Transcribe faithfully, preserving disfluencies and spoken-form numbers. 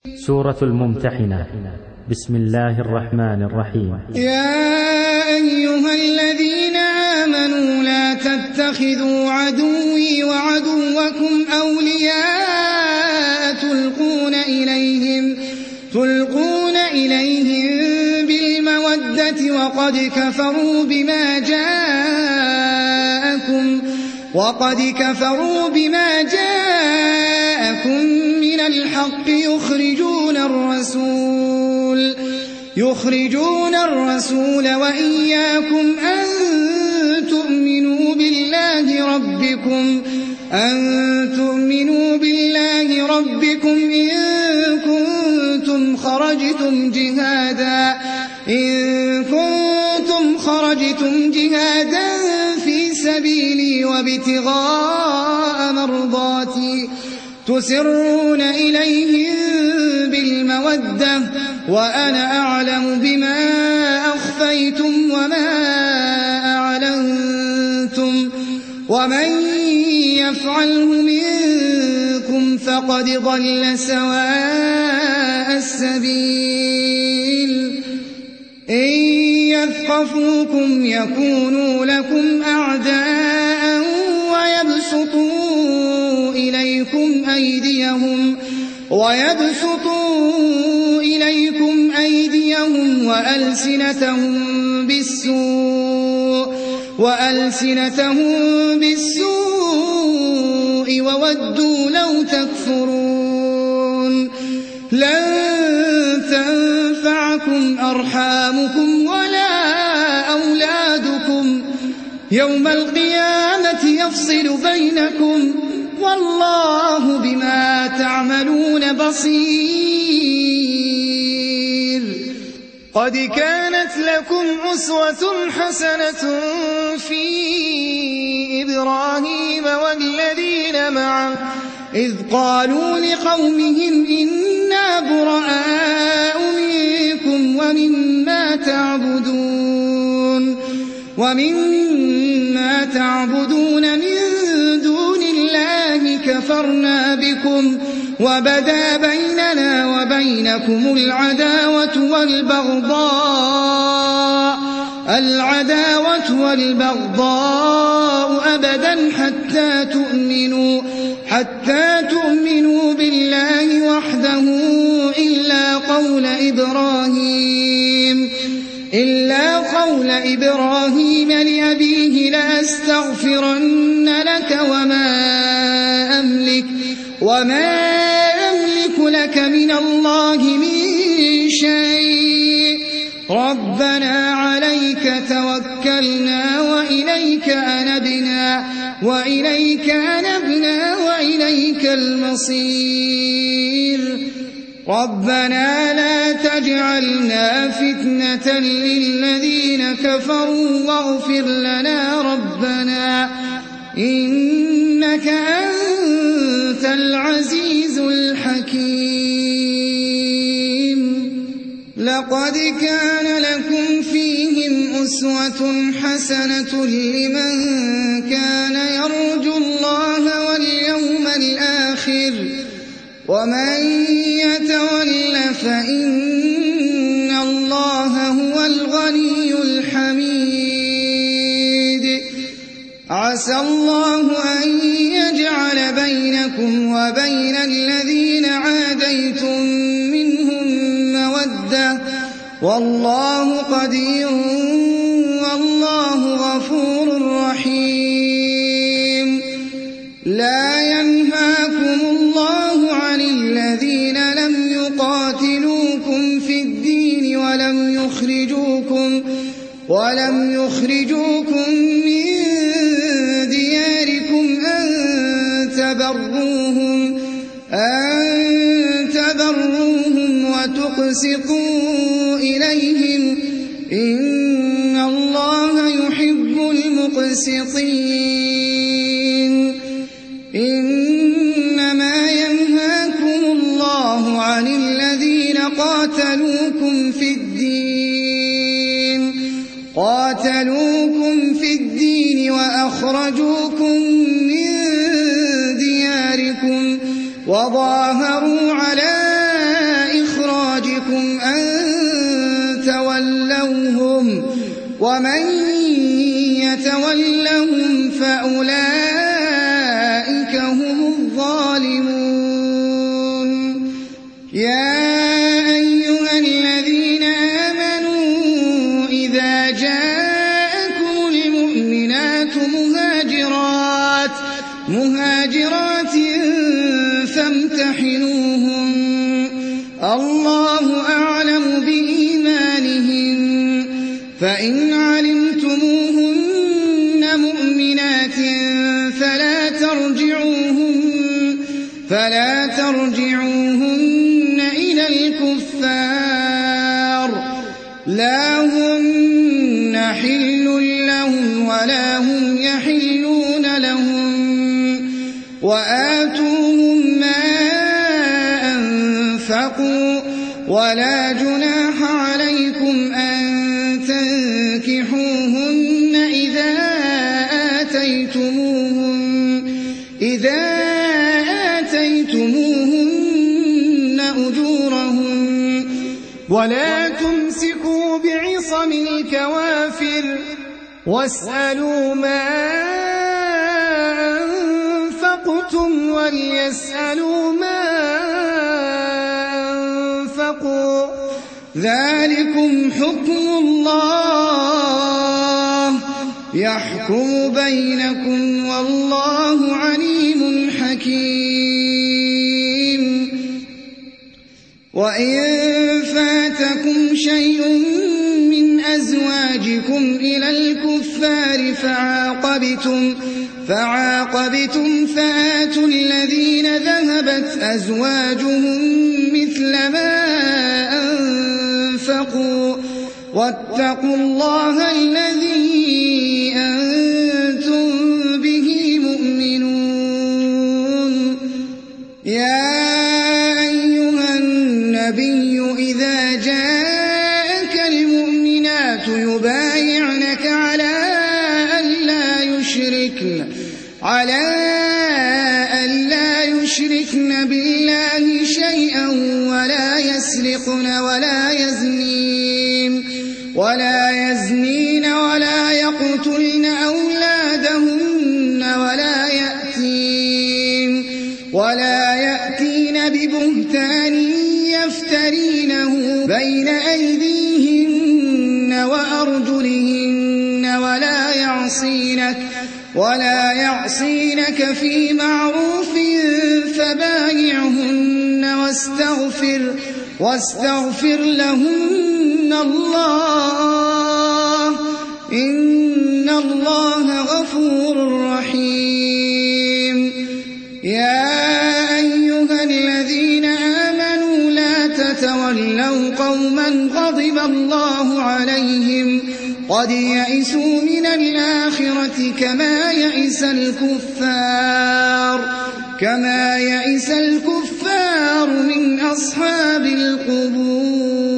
سورة الممتحنة. بسم الله الرحمن الرحيم. يا أيها الذين آمنوا لا تتخذوا عدوي وعدوكم أولياء تلقون إليهم, تلقون إليهم بالمودة وقد كفروا بما جاءكم وقد كفروا بما جاءكم من الحق يخرجون الرسول يخرجون الرسول وإياكم أن تؤمنوا بالله ربكم أن تؤمنوا بالله ربكم إن كنتم خرجتم جهادا إن كنتم خرجتم جهادا في سبيلي وابتغاء مرضاتي تسرون إليهم بالمودة وأنا أعلم بما أخفيتم وما أعلنتم ومن يفعله منكم فقد ضل سواء السبيل. إن يثقفوكم يكونوا لكم أعداء ويبسطوا إليكم أيديهم ويبسطوا إليكم أيديهم وألسنتهم بالسوء وألسنتهم بالسوء وودوا لو تكفرون. لن تنفعكم أرحامكم ولا أولادكم يوم القيامة يفصل بينكم والله بما تعملون بصير. قد كانت لكم أسوة حسنة في إبراهيم والذين معه إذ قالوا لقومهم إنا براء منكم ومما تعبدون ومما تعبدون من دون الله كفرنا بكم وبدا بيننا وبينكم العداوة والبغضاء العداوة والبغضاء أبدا حتى تؤمنوا حتى تؤمنوا بالله وحده إلا قول إبراهيم إلا قول إبراهيم لأبيه لأستغفرن لك وما أملك وما أملك لك من الله من شيء ربنا عليك توكلنا وإليك أنبنا وإليك أنبنا وإليك المصير. ربنا لا تجعلنا فتنة للذين كفروا واغفر لنا ربنا إنك أنت العزيز الحكيم. لقد كان لكم فيهم أسوة حسنة لمن كان يرجو الله واليوم الآخر ومن يتول فإن الله هو الغني الحميد. عسى الله أن يجعل بينكم وبين الذين عاديتم منهم مودة والله قدير والله غفور رحيم. لا ينهاكم الله عن الذين لم يقاتلوكم في الدين ولم يخرجوكم ولم يخرجوكم من دياركم أن تبروهم أن تبروهم وتقسطوا إليهم إن الله يحب المقسطين. إنما ينهاكم الله عن الذين قاتلوكم في الدين قاتلوكم في الدين وأخرجوكم من دياركم وظاهروا على ومن يتولهم فأولئك هم الظالمون يا أيها الذين آمنوا إذا جاءكم المؤمنات مهاجرات مهاجرات فامتحنوهن الله أعلم بإيمانهن فإن علمتموهن مؤمنات فلا ترجعوهن فلا ترجعوهن إلى الكفار لا هن حل لهم ولا هم يحلون لهم وآتوهم ما أنفقوا ولا جناح عليكم أن تنكحوهن إذا آتيتموهن إذا آتيتموهن أجورهن ولا تمسكوا بعصم الكوافر واسألوا ما أنفقتم وليسألوا ما أنفقوا ذلكم حكم الله يحكم بينكم والله عليم حكيم وإن فاتكم شيء من أزواجكم إلى الكفار فعاقبتم فعاقبتم فآتوا الذين ذهبت أزواجهم مثل ما أنفقوا واتقوا الله الذي أنتم به مؤمنون يا أيها النبي إذا جاءك المؤمنات يبايعنك على ألا يشركن على ألا يشركن بالله شيئا ولا يسرقن ولا يزنين ولا يزنين ولا يقتلن أولادهن ولا يأتين ولا يأتين ببهتان يفترينه بين أيديهن وأرجلهن ولا يعصينك ولا يعصينك في معروف فبايعهن واستغفر واستغفر لهن الله إن الله غفور رحيم يا أيها الذين آمنوا لا تتولوا قوما غضب الله عليهم قد يئسوا من الآخرة كما يئس الكفار كما يئس الكفار من أصحاب القبور